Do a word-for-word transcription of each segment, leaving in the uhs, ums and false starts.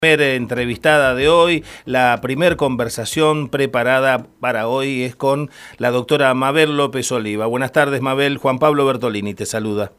Primera entrevistada de hoy, la primer conversación preparada para hoy es con la doctora Mabel López Oliva. Buenas tardes, Mabel. Juan Pablo Bertolini te saluda.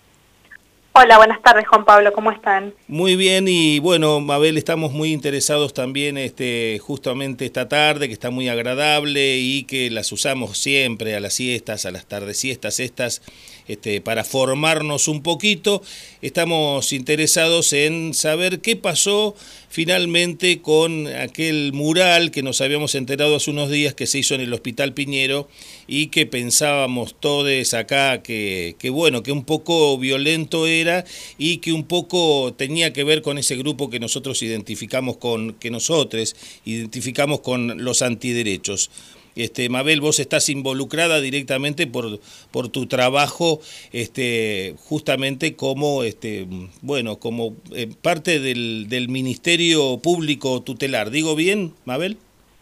Hola, buenas tardes, Juan Pablo, ¿cómo están? Muy bien, y bueno, Mabel, estamos muy interesados también este, justamente esta tarde, que está muy agradable y que las usamos siempre a las siestas, a las tardesiestas estas, este, para formarnos un poquito. Estamos interesados en saber qué pasó finalmente con aquel mural que nos habíamos enterado hace unos días que se hizo en el Hospital Piñero y que pensábamos todos acá que, que bueno, que un poco violento era y que un poco tenía que ver con ese grupo que nosotros identificamos con, que nosotros identificamos con los antiderechos. Este, Mabel, vos estás involucrada directamente por, por tu trabajo, este, justamente como, este, bueno, como eh, parte del, del Ministerio Público Tutelar. ¿Digo bien, Mabel?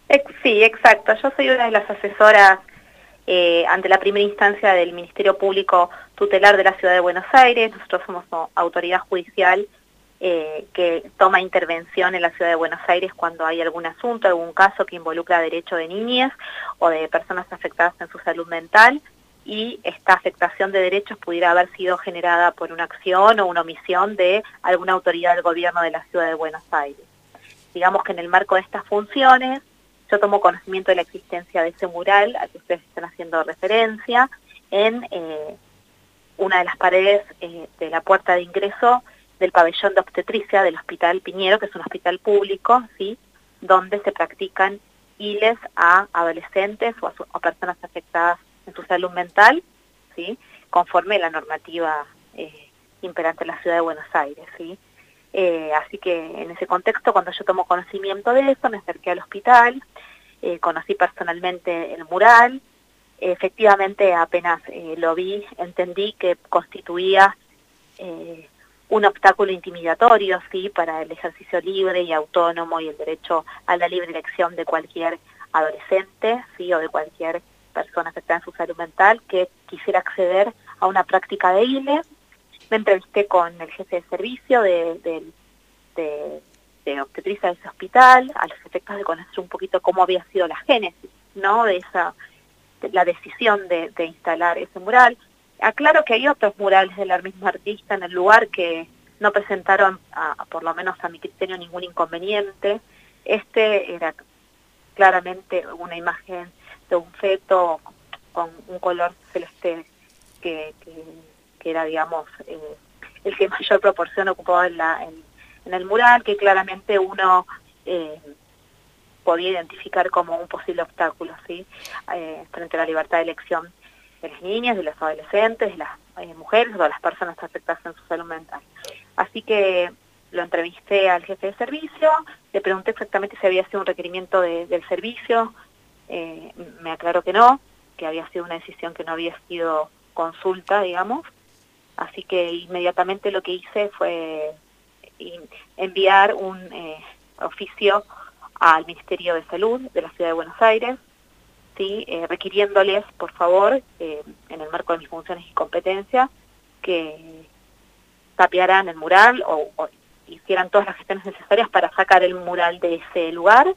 Sí, exacto. Yo soy una de las asesoras eh, ante la primera instancia del Ministerio Público Tutelar de la Ciudad de Buenos Aires. Nosotros somos no, autoridad judicial eh, que toma intervención en la Ciudad de Buenos Aires cuando hay algún asunto, algún caso que involucra derecho de niñas o de personas afectadas en su salud mental, y esta afectación de derechos pudiera haber sido generada por una acción o una omisión de alguna autoridad del gobierno de la Ciudad de Buenos Aires. Digamos que en el marco de estas funciones, yo tomo conocimiento de la existencia de ese mural al que ustedes están haciendo referencia en eh, una de las paredes eh, de la puerta de ingreso del pabellón de obstetricia del Hospital Piñero, que es un hospital público, ¿sí?, donde se practican I L Es a adolescentes o a, su, a personas afectadas en su salud mental, ¿sí?, conforme a la normativa eh, imperante en la Ciudad de Buenos Aires, ¿sí? Eh, así que en ese contexto, cuando yo tomo conocimiento de eso, me acerqué al hospital, eh, conocí personalmente el mural, eh, efectivamente apenas eh, lo vi, entendí que constituía eh, un obstáculo intimidatorio, sí, para el ejercicio libre y autónomo y el derecho a la libre elección de cualquier adolescente, sí, o de cualquier persona afectada en su salud mental que quisiera acceder a una práctica de I L E. Me entrevisté con el jefe de servicio de, de, de, de obstetricia de ese hospital, a los efectos de conocer un poquito cómo había sido la génesis, ¿no?, de esa, de la decisión de, de instalar ese mural. Aclaro que hay otros murales de la misma artista en el lugar que no presentaron, a, por lo menos a mi criterio, ningún inconveniente. Este era claramente una imagen de un feto con un color celeste que... que que era, digamos, eh, el que mayor proporción ocupaba en, la, en, en el mural, que claramente uno eh, podía identificar como un posible obstáculo, ¿sí?, eh, frente a la libertad de elección de las niñas, de los adolescentes, de las eh, mujeres o de las personas afectadas en su salud mental. Así que lo entrevisté al jefe de servicio, le pregunté exactamente si había sido un requerimiento de, del servicio, eh, me aclaró que no, que había sido una decisión que no había sido consulta, digamos. Así que inmediatamente lo que hice fue enviar un eh, oficio al Ministerio de Salud de la Ciudad de Buenos Aires, ¿sí?, eh, requiriéndoles, por favor, eh, en el marco de mis funciones y competencias, que tapiaran el mural o, o hicieran todas las gestiones necesarias para sacar el mural de ese lugar.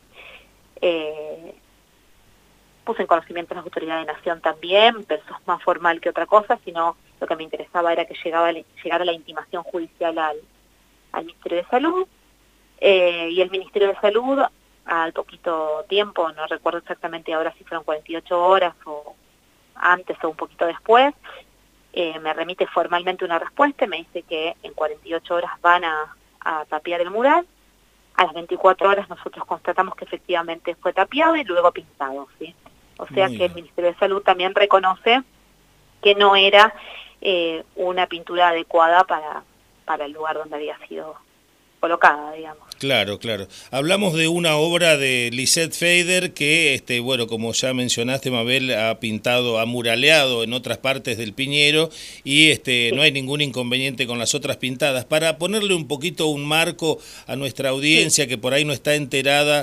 Eh, puse en conocimiento a las autoridades de Nación también, pero eso es más formal que otra cosa, sino lo que me interesaba era que llegaba, llegara la intimación judicial al, al Ministerio de Salud, eh, y el Ministerio de Salud, al poquito tiempo, no recuerdo exactamente ahora si fueron cuarenta y ocho horas o antes o un poquito después, eh, me remite formalmente una respuesta y me dice que en cuarenta y ocho horas van a, a tapiar el mural. A las veinticuatro horas nosotros constatamos que efectivamente fue tapiado y luego pintado, ¿sí? O sea que el Ministerio de Salud también reconoce que no era eh, una pintura adecuada para, para el lugar donde había sido colocada, digamos. Claro, claro. Hablamos de una obra de Lisette Feder que, este, bueno, como ya mencionaste, Mabel, ha pintado, ha muraleado en otras partes del Piñero y este, Sí. no hay ningún inconveniente con las otras pintadas. Para ponerle un poquito un marco a nuestra audiencia, sí, que por ahí no está enterada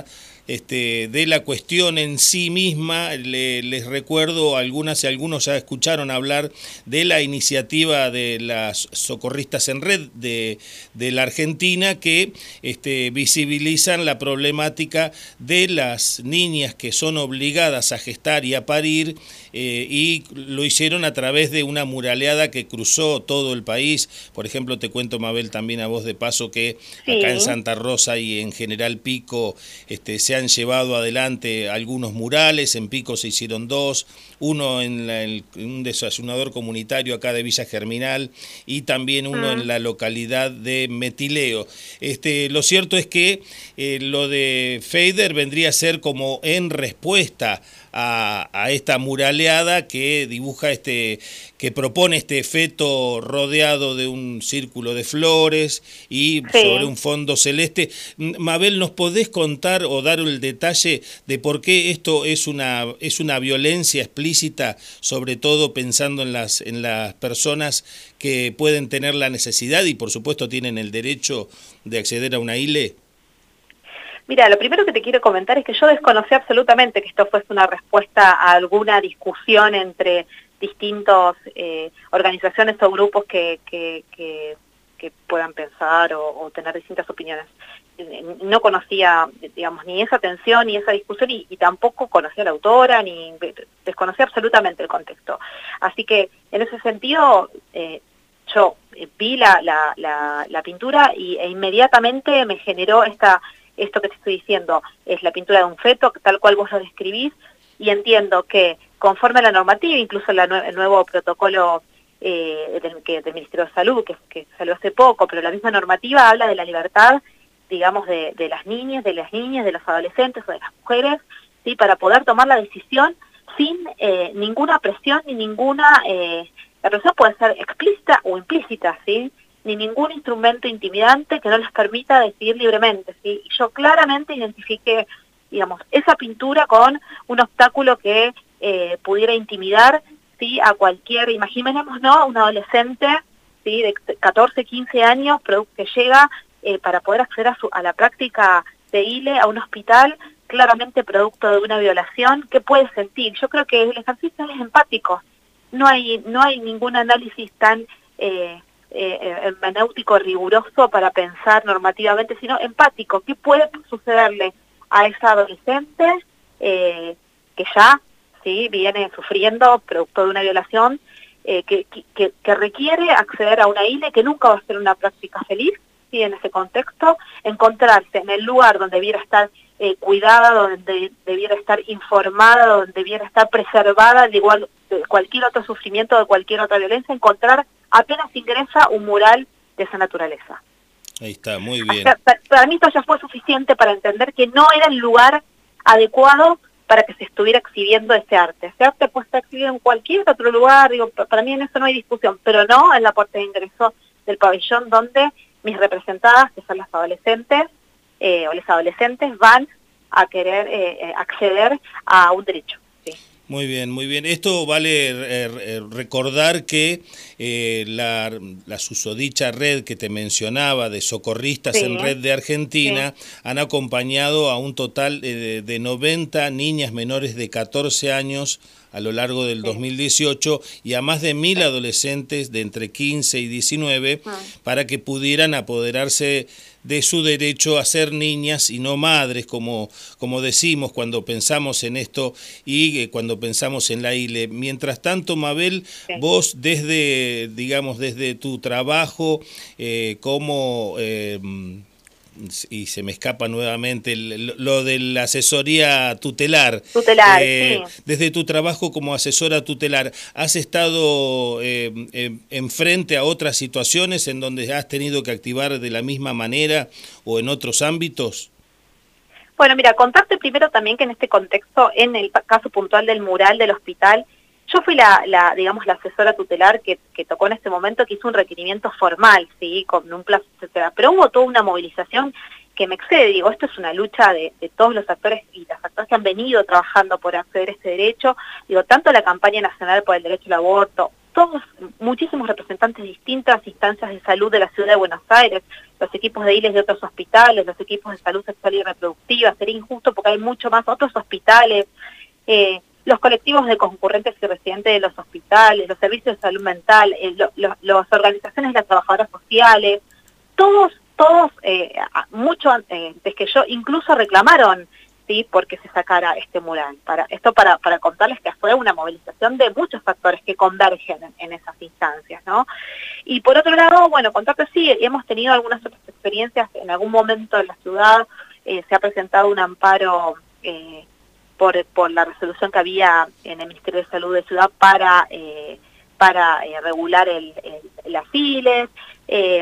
este, de la cuestión en sí misma. Le, les recuerdo, algunas y algunos ya escucharon hablar de la iniciativa de las socorristas en red de, de la Argentina, que este, visibilizan la problemática de las niñas que son obligadas a gestar y a parir, eh, y lo hicieron a través de una muraleada que cruzó todo el país. Por ejemplo, te cuento, Mabel, también a vos de paso, que sí, acá en Santa Rosa y en General Pico este, se han llevado adelante algunos murales. En Pico se hicieron dos, uno en, la, en un desayunador comunitario acá de Villa Germinal y también uno ah. en la localidad de Metileo. Este, lo cierto es que eh, lo de Feder vendría a ser como en respuesta a, a esta muraleada que dibuja este, que propone este feto rodeado de un círculo de flores y sí. sobre un fondo celeste. Mabel, ¿nos podés contar o dar el detalle de por qué esto es una, es una violencia explícita, sobre todo pensando en las, en las personas que pueden tener la necesidad y por supuesto tienen el derecho de acceder a una I L E? Mira, lo primero que te quiero comentar es que yo desconocí absolutamente que esto fuese una respuesta a alguna discusión entre distintos eh, organizaciones o grupos que, que, que, que puedan pensar o, o tener distintas opiniones. No conocía, digamos, ni esa tensión ni esa discusión y, y tampoco conocía a la autora, ni desconocía absolutamente el contexto. Así que, en ese sentido, eh, yo vi la, la, la, la pintura y, e inmediatamente me generó esta... esto que te estoy diciendo, es la pintura de un feto, tal cual vos lo describís, y entiendo que conforme a la normativa, incluso la nue el nuevo protocolo eh, del, que, del Ministerio de Salud, que, que salió hace poco, pero la misma normativa habla de la libertad, digamos, de, de las niñas, de las niñas, de los adolescentes o de las mujeres, ¿sí? Para poder tomar la decisión sin eh, ninguna presión ni ninguna... Eh, la presión puede ser explícita o implícita, ¿sí? Ni ningún instrumento intimidante que no les permita decidir libremente, ¿sí? Y yo claramente identifiqué, digamos, esa pintura con un obstáculo que eh, pudiera intimidar, ¿sí? A cualquier, imaginémonos, ¿no? Un adolescente, ¿sí? De catorce, quince años, que llega eh, para poder acceder a, su, a la práctica de I L E, a un hospital, claramente producto de una violación. ¿Qué puede sentir? Yo creo que el ejercicio es empático. No hay, no hay ningún análisis tan... Eh, Eh, hermenéutico riguroso para pensar normativamente, sino empático. ¿Qué puede sucederle a esa adolescente eh, que ya sí viene sufriendo producto de una violación, eh, que, que, que requiere acceder a una I L E, que nunca va a ser una práctica feliz, ¿sí? En ese contexto, encontrarse en el lugar donde debiera estar eh, cuidada, donde debiera estar informada, donde debiera estar preservada de igual de cualquier otro sufrimiento, de cualquier otra violencia, encontrar apenas ingresa un mural de esa naturaleza. Ahí está, muy bien. O sea, para mí esto ya fue suficiente para entender que no era el lugar adecuado para que se estuviera exhibiendo ese arte. Ese arte puede estar exhibido en cualquier otro lugar, digo, para mí en eso no hay discusión, pero no en la puerta de ingreso del pabellón donde mis representadas, que son las adolescentes, eh, o los adolescentes, van a querer eh, acceder a un derecho. ¿Sí? Muy bien, muy bien. Esto vale eh, recordar que eh, la, la susodicha red que te mencionaba de socorristas sí, en red de Argentina sí. han acompañado a un total de, de noventa niñas menores de catorce años a lo largo del sí. dos mil dieciocho y a más de mil adolescentes de entre quince y diecinueve ah. para que pudieran apoderarse de su derecho a ser niñas y no madres, como, como decimos cuando pensamos en esto y eh, cuando pensamos en la I L E. Mientras tanto, Mabel, sí. vos desde, digamos, desde tu trabajo eh, como... Eh, y se me escapa nuevamente el, lo de la asesoría tutelar. Tutelar, eh, sí. Desde tu trabajo como asesora tutelar, ¿has estado eh, eh, enfrente a otras situaciones en donde has tenido que activar de la misma manera o en otros ámbitos? Bueno, mira, contarte primero también que en este contexto, en el caso puntual del mural del hospital, yo fui la, la digamos, la asesora tutelar que, que tocó en este momento, que hizo un requerimiento formal, sí, con un plazo, etcétera. Pero hubo toda una movilización que me excede. Digo, esto es una lucha de, de todos los actores y las actores que han venido trabajando por acceder a este derecho. Digo, tanto la campaña nacional por el derecho al aborto, todos, muchísimos representantes de distintas instancias de salud de la ciudad de Buenos Aires, los equipos de I L E S de otros hospitales, los equipos de salud sexual y reproductiva. Sería injusto porque hay mucho más otros hospitales, eh, los colectivos de concurrentes y residentes de los hospitales, los servicios de salud mental, eh, lo, lo, las organizaciones de las trabajadoras sociales, todos, todos, eh, mucho antes que yo, incluso reclamaron, ¿sí?, porque se sacara este mural. Para, esto para, para contarles que fue una movilización de muchos factores que convergen en, en esas instancias, ¿no? Y por otro lado, bueno, contarte sí, hemos tenido algunas otras experiencias. En algún momento en la ciudad eh, se ha presentado un amparo eh, por, por la resolución que había en el Ministerio de Salud de Ciudad para, eh, para eh, regular el, el, las I L E S, eh,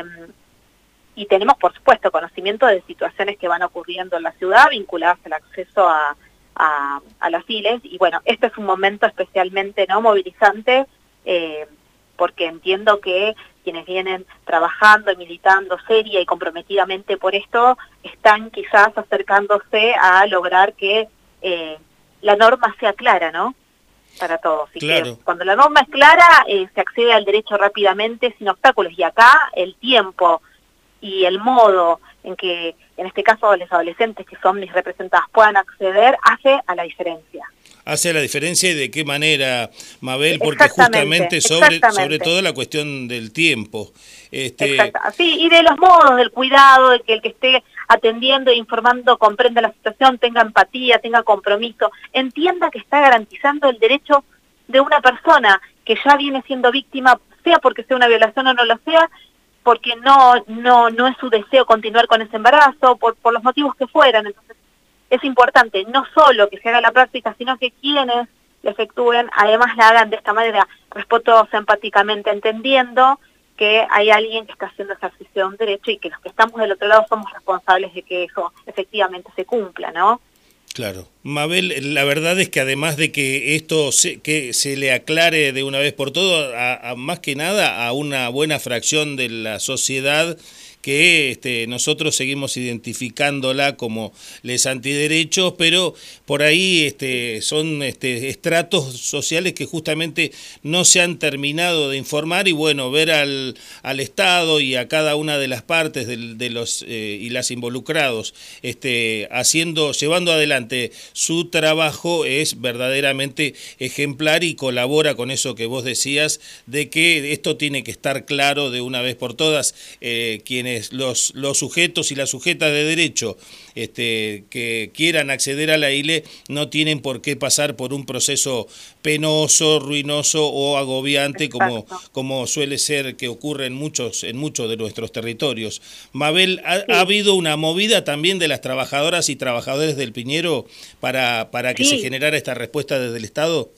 y tenemos, por supuesto, conocimiento de situaciones que van ocurriendo en la ciudad vinculadas al acceso a, a, a las I L E S. Y bueno, este es un momento especialmente no movilizante, eh, porque entiendo que quienes vienen trabajando y militando seria y comprometidamente por esto, están quizás acercándose a lograr que eh, la norma sea clara, ¿no?, para todos. Y claro. Que cuando la norma es clara, eh, se accede al derecho rápidamente, sin obstáculos. Y acá el tiempo y el modo en que, en este caso, los adolescentes que son mis representadas puedan acceder, hace a la diferencia. Hace la diferencia y de qué manera, Mabel, porque justamente sobre, sobre todo la cuestión del tiempo. Este... Exacto. Sí, y de los modos, del cuidado, de que el que esté atendiendo e informando comprenda la situación, tenga empatía, tenga compromiso, entienda que está garantizando el derecho de una persona que ya viene siendo víctima, sea porque sea una violación o no lo sea, porque no no no es su deseo continuar con ese embarazo, por, por los motivos que fueran. Entonces, es importante no solo que se haga la práctica, sino que quienes la efectúen, además la hagan de esta manera respetuosa, empáticamente, entendiendo que hay alguien que está haciendo ejercicio de un derecho y que los que estamos del otro lado somos responsables de que eso efectivamente se cumpla, ¿no? Claro. Mabel, la verdad es que además de que esto se, que se le aclare de una vez por todo, a, a más que nada a una buena fracción de la sociedad que este, nosotros seguimos identificándola como les antiderechos, pero por ahí este, son este, estratos sociales que justamente no se han terminado de informar, y bueno, ver al, al Estado y a cada una de las partes de, de los eh, y las involucrados este, haciendo, llevando adelante su trabajo es verdaderamente ejemplar y colabora con eso que vos decías, de que esto tiene que estar claro de una vez por todas. eh, quienes Los, los sujetos y las sujetas de derecho este, que quieran acceder a la I L E no tienen por qué pasar por un proceso penoso, ruinoso o agobiante como, como suele ser que ocurre en muchos, en muchos de nuestros territorios. Mabel, ¿ha, sí. ¿ha habido una movida también de las trabajadoras y trabajadores del Piñero para, para que sí. se generara esta respuesta desde el Estado?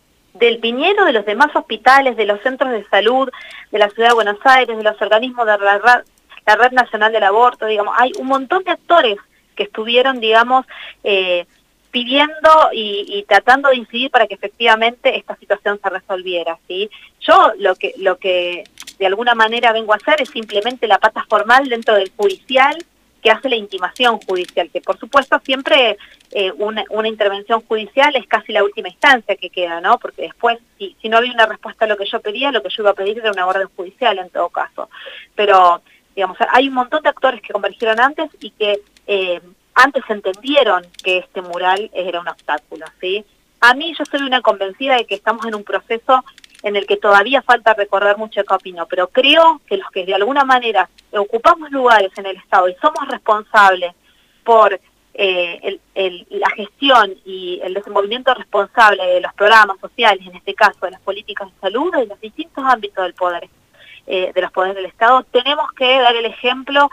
Del Piñero, de los demás hospitales, de los centros de salud, de la Ciudad de Buenos Aires, de los organismos de la la Red Nacional del Aborto, digamos, hay un montón de actores que estuvieron, digamos, eh, pidiendo y, y tratando de incidir para que efectivamente esta situación se resolviera, ¿sí? Yo lo que, lo que de alguna manera vengo a hacer es simplemente la pata formal dentro del judicial que hace la intimación judicial, que por supuesto siempre eh, una, una intervención judicial es casi la última instancia que queda, ¿no? Porque después, si, si no había una respuesta a lo que yo pedía, lo que yo iba a pedir era una orden judicial en todo caso. Pero digamos, hay un montón de actores que convergieron antes y que eh, antes entendieron que este mural era un obstáculo, ¿sí? A mí, yo soy una convencida de que estamos en un proceso en el que todavía falta recorrer mucho camino, pero creo que los que de alguna manera ocupamos lugares en el Estado y somos responsables por eh, el, el, la gestión y el desenvolvimiento responsable de los programas sociales, en este caso de las políticas de salud, de los distintos ámbitos del poder Eh, de los poderes del Estado, tenemos que dar el ejemplo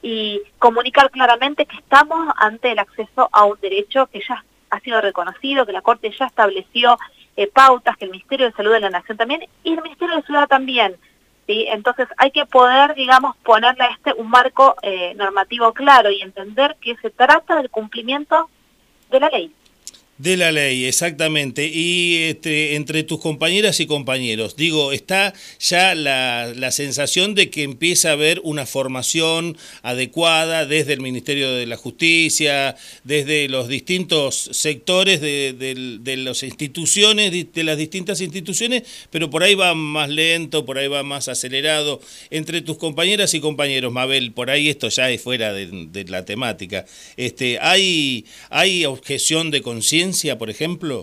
y comunicar claramente que estamos ante el acceso a un derecho que ya ha sido reconocido, que la Corte ya estableció eh, pautas, que el Ministerio de Salud de la Nación también, y el Ministerio de Ciudad también, ¿sí? Entonces hay que poder, digamos, ponerle a este un marco eh, normativo claro y entender que se trata del cumplimiento de la ley. De la ley, exactamente. Y este, entre tus compañeras y compañeros, digo, está ya la, la sensación de que empieza a haber una formación adecuada desde el Ministerio de la Justicia, desde los distintos sectores de, de, de las instituciones, de las distintas instituciones, pero por ahí va más lento, por ahí va más acelerado. Entre tus compañeras y compañeros, Mabel, por ahí esto ya es fuera de, de la temática. Este, ¿hay, hay objeción de conciencia, por ejemplo?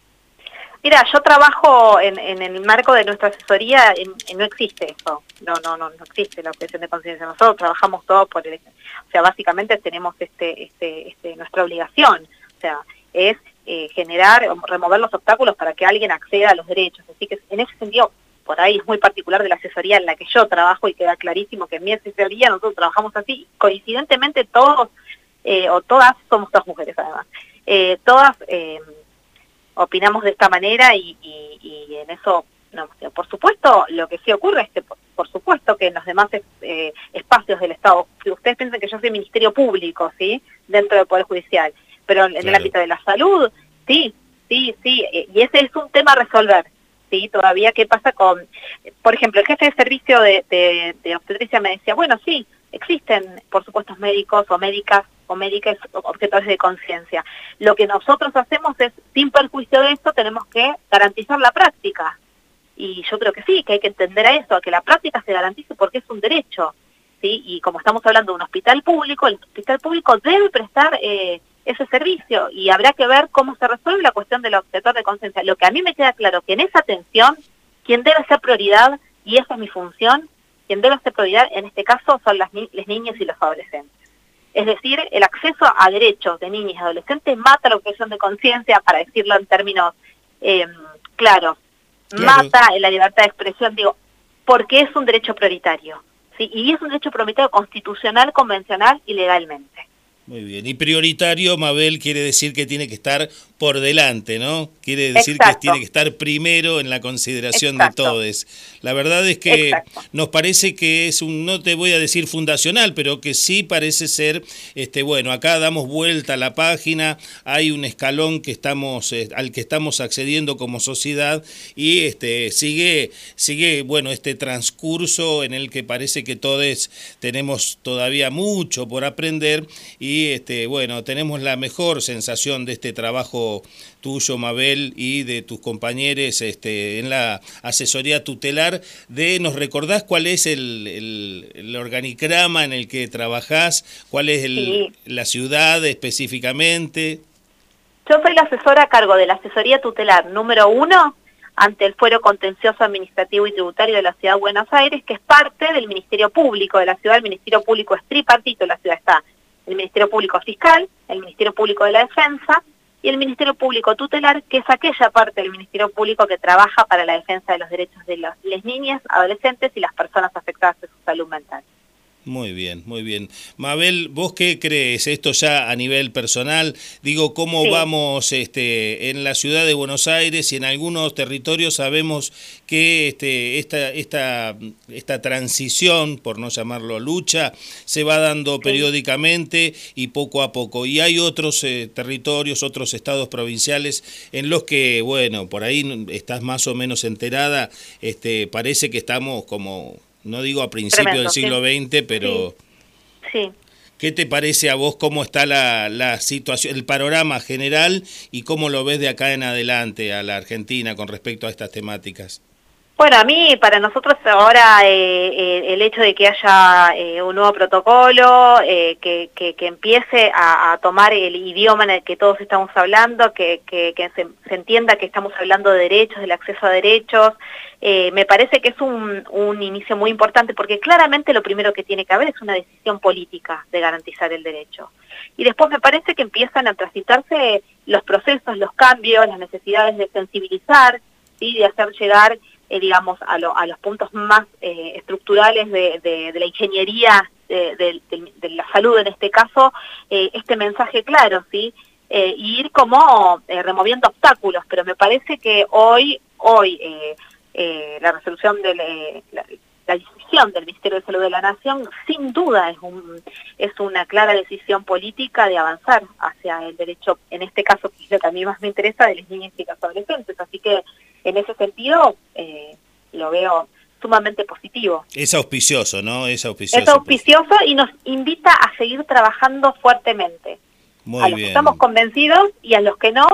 Mira, yo trabajo en, en el marco de nuestra asesoría, en, en no existe eso, no, no, no, no existe la objeción de conciencia. Nosotros trabajamos todo por el, o sea, básicamente tenemos este, este, este, nuestra obligación, o sea, es eh, generar, remover los obstáculos para que alguien acceda a los derechos. Así que en ese sentido, por ahí es muy particular de la asesoría en la que yo trabajo y queda clarísimo que en mi asesoría nosotros trabajamos así, coincidentemente todos, eh, o todas, somos todas mujeres además. Eh, todas eh, opinamos de esta manera y, y, y en eso, no, por supuesto, lo que sí ocurre es que, por, por supuesto, que en los demás eh, espacios del Estado, que ustedes piensan que yo soy Ministerio Público, ¿sí?, dentro del Poder Judicial, pero en claro. el ámbito de la salud, sí, sí, sí, y ese es un tema a resolver, ¿sí? Todavía, ¿qué pasa con, por ejemplo, el jefe de servicio de, de, de obstetricia me decía, bueno, sí, existen, por supuesto, médicos o médicas o médicas objetores de conciencia. Lo que nosotros hacemos es, sin perjuicio de esto, tenemos que garantizar la práctica. Y yo creo que sí, que hay que entender a eso, a que la práctica se garantice porque es un derecho, ¿sí? Y como estamos hablando de un hospital público, el hospital público debe prestar eh, ese servicio y habrá que ver cómo se resuelve la cuestión del objetor de conciencia. Lo que a mí me queda claro que en esa atención, quien debe ser prioridad, y esa es mi función, quien debe ser prioridad en este caso son las, ni las niñas y los adolescentes. Es decir, el acceso a derechos de niñas y adolescentes mata la objeción de conciencia, para decirlo en términos eh, claros, claro. Mata la libertad de expresión, digo, porque es un derecho prioritario, ¿sí? Y es un derecho prioritario constitucional, convencional y legalmente. Muy bien, y prioritario, Mabel, quiere decir que tiene que estar por delante, ¿no? Quiere decir Exacto. que tiene que estar primero en la consideración Exacto. de todos. La verdad es que Exacto. nos parece que es un, no te voy a decir fundacional, pero que sí parece ser, este, bueno, acá damos vuelta a la página, hay un escalón que estamos, eh, al que estamos accediendo como sociedad y este, sigue, sigue, bueno, este transcurso en el que parece que todos tenemos todavía mucho por aprender y Y este, bueno, tenemos la mejor sensación de este trabajo tuyo, Mabel, y de tus compañeros este, en la asesoría tutelar. De, ¿nos recordás cuál es el, el, el organigrama en el que trabajás? ¿Cuál es el, sí. la ciudad específicamente? Yo soy la asesora a cargo de la asesoría tutelar número uno ante el Fuero Contencioso Administrativo y Tributario de la Ciudad de Buenos Aires, que es parte del Ministerio Público de la ciudad. El Ministerio Público es tripartito, la ciudad está el Ministerio Público Fiscal, el Ministerio Público de la Defensa y el Ministerio Público Tutelar, que es aquella parte del Ministerio Público que trabaja para la defensa de los derechos de las, las niñas, adolescentes y las personas afectadas de su salud mental. Muy bien, muy bien. Mabel, ¿vos qué crees? Esto ya a nivel personal, digo, ¿cómo sí. vamos este, en la ciudad de Buenos Aires y en algunos territorios? Sabemos que este, esta, esta, esta transición, por no llamarlo lucha, se va dando sí. periódicamente y poco a poco. Y hay otros eh, territorios, otros estados provinciales en los que, bueno, por ahí estás más o menos enterada, este, parece que estamos como... No digo a principios Tremendo, del siglo sí. veinte, pero sí. Sí. ¿qué te parece a vos cómo está la, la situación, el panorama general y cómo lo ves de acá en adelante a la Argentina con respecto a estas temáticas? Bueno, a mí, para nosotros ahora eh, eh, el hecho de que haya eh, un nuevo protocolo, eh, que, que, que empiece a, a tomar el idioma en el que todos estamos hablando, que, que, que se, se entienda que estamos hablando de derechos, del acceso a derechos, eh, me parece que es un, un inicio muy importante porque claramente lo primero que tiene que haber es una decisión política de garantizar el derecho. Y después me parece que empiezan a transitarse los procesos, los cambios, las necesidades de sensibilizar, ¿sí? De hacer llegar... Eh, digamos, a, lo, a los puntos más eh, estructurales de, de, de la ingeniería de, de, de, de la salud en este caso, eh, este mensaje claro, ¿sí? Eh, y ir como eh, removiendo obstáculos, pero me parece que hoy, hoy eh, eh, la resolución del, eh, la, la decisión del Ministerio de Salud de la Nación sin duda es, un, es una clara decisión política de avanzar hacia el derecho, en este caso que es lo que a mí más me interesa, de las niñas y los adolescentes. Así que en ese sentido eh, lo veo sumamente positivo. Es auspicioso, ¿no? Es auspicioso. Es auspicioso y nos invita a seguir trabajando fuertemente. Muy a los bien. que estamos convencidos y a los que no,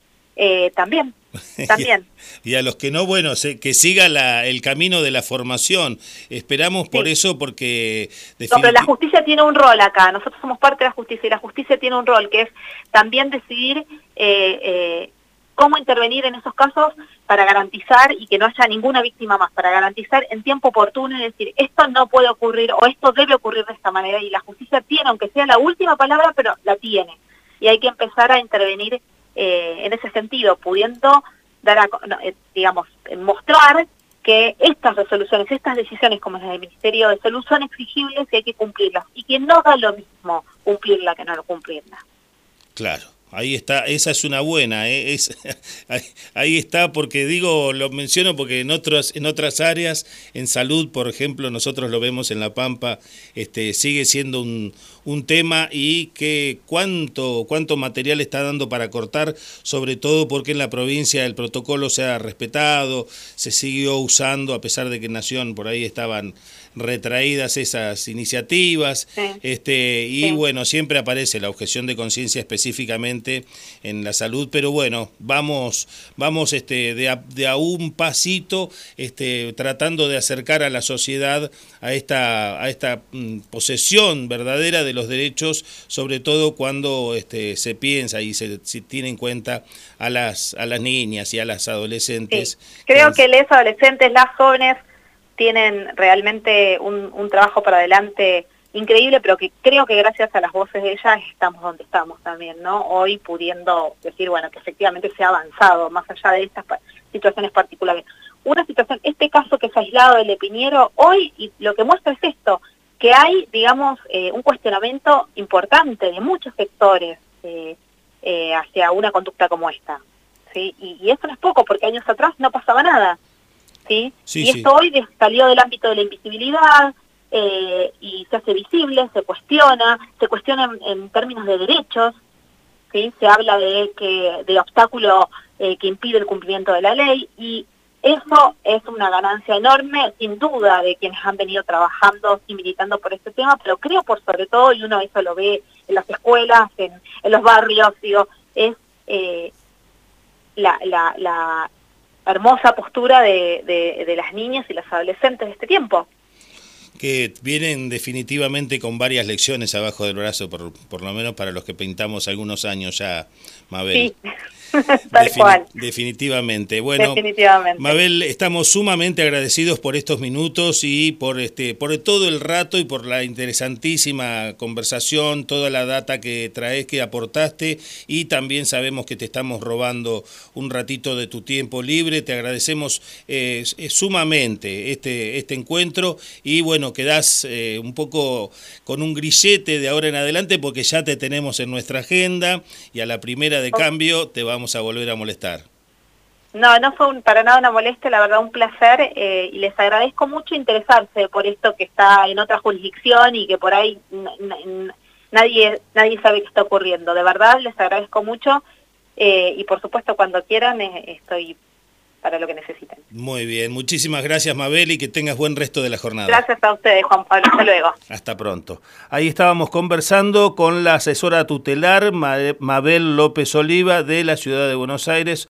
eh, también. También. Y a los que no, bueno, se, que siga la, el camino de la formación. Esperamos por sí. eso, porque... No, pero la justicia tiene un rol acá. Nosotros somos parte de la justicia y la justicia tiene un rol, que es también decidir eh, eh, cómo intervenir en esos casos para garantizar y que no haya ninguna víctima más, para garantizar en tiempo oportuno y decir, esto no puede ocurrir o esto debe ocurrir de esta manera. Y la justicia tiene, aunque sea la última palabra, pero la tiene. Y hay que empezar a intervenir Eh, en ese sentido, pudiendo dar a, no, eh, digamos, mostrar que estas resoluciones, estas decisiones como las del Ministerio de Salud son exigibles y hay que cumplirlas, y que no da lo mismo cumplirla que no cumplirla. Claro. Ahí está, esa es una buena, ¿eh? es, ahí, ahí está, porque digo, lo menciono porque en otras, en otras áreas, en salud, por ejemplo, nosotros lo vemos en La Pampa, este, sigue siendo un, un tema y que cuánto, cuánto material está dando para cortar, sobre todo porque en la provincia el protocolo se ha respetado, se siguió usando, a pesar de que en Nación por ahí estaban retraídas esas iniciativas, sí. este y sí. bueno, siempre aparece la objeción de conciencia específicamente en la salud, pero bueno, vamos vamos este de a, de a un pasito este tratando de acercar a la sociedad a esta a esta mm, posesión verdadera de los derechos, sobre todo cuando este se piensa y se, se tiene en cuenta a las a las niñas y a las adolescentes. Sí. Creo que, que los adolescentes, las jóvenes tienen realmente un, un trabajo para adelante increíble, pero que creo que gracias a las voces de ellas estamos donde estamos también, ¿no? Hoy pudiendo decir, bueno, que efectivamente se ha avanzado, más allá de estas situaciones particulares. Una situación, este caso que es aislado del de Piñero, hoy y lo que muestra es esto, que hay, digamos, eh, un cuestionamiento importante de muchos sectores eh, eh, hacia una conducta como esta, ¿sí? Y, y eso no es poco, porque años atrás no pasaba nada. ¿Sí? Sí, y esto sí. hoy salió del ámbito de la invisibilidad eh, y se hace visible, se cuestiona, se cuestiona en, en términos de derechos, ¿sí? Se habla de que de obstáculo eh, que impide el cumplimiento de la ley, y eso es una ganancia enorme, sin duda, de quienes han venido trabajando y militando por este tema, pero creo por sobre todo, y uno eso lo ve en las escuelas, en, en los barrios, digo, es eh, la... la, la hermosa postura de, de, de las niñas y las adolescentes de este tiempo. Que vienen definitivamente con varias lecciones abajo del brazo, por, por lo menos para los que pintamos algunos años ya, Mabel. Sí. Tal Defini cual. Definitivamente. Bueno, definitivamente. Mabel, estamos sumamente agradecidos por estos minutos y por este por todo el rato y por la interesantísima conversación, toda la data que traes, que aportaste, y también sabemos que te estamos robando un ratito de tu tiempo libre. Te agradecemos eh, sumamente este, este encuentro y bueno, quedás eh, un poco con un grillete de ahora en adelante porque ya te tenemos en nuestra agenda y a la primera de cambio te vamos a volver a molestar. No, no fue un, para nada una molestia, la verdad un placer eh, y les agradezco mucho interesarse por esto que está en otra jurisdicción y que por ahí nadie nadie sabe qué está ocurriendo. De verdad les agradezco mucho eh, y por supuesto cuando quieran eh, estoy para lo que necesiten. Muy bien, muchísimas gracias Mabel y que tengas buen resto de la jornada. Gracias a ustedes, Juan Pablo, hasta luego. Hasta pronto. Ahí estábamos conversando con la asesora tutelar Mabel López Oliva de la Ciudad de Buenos Aires.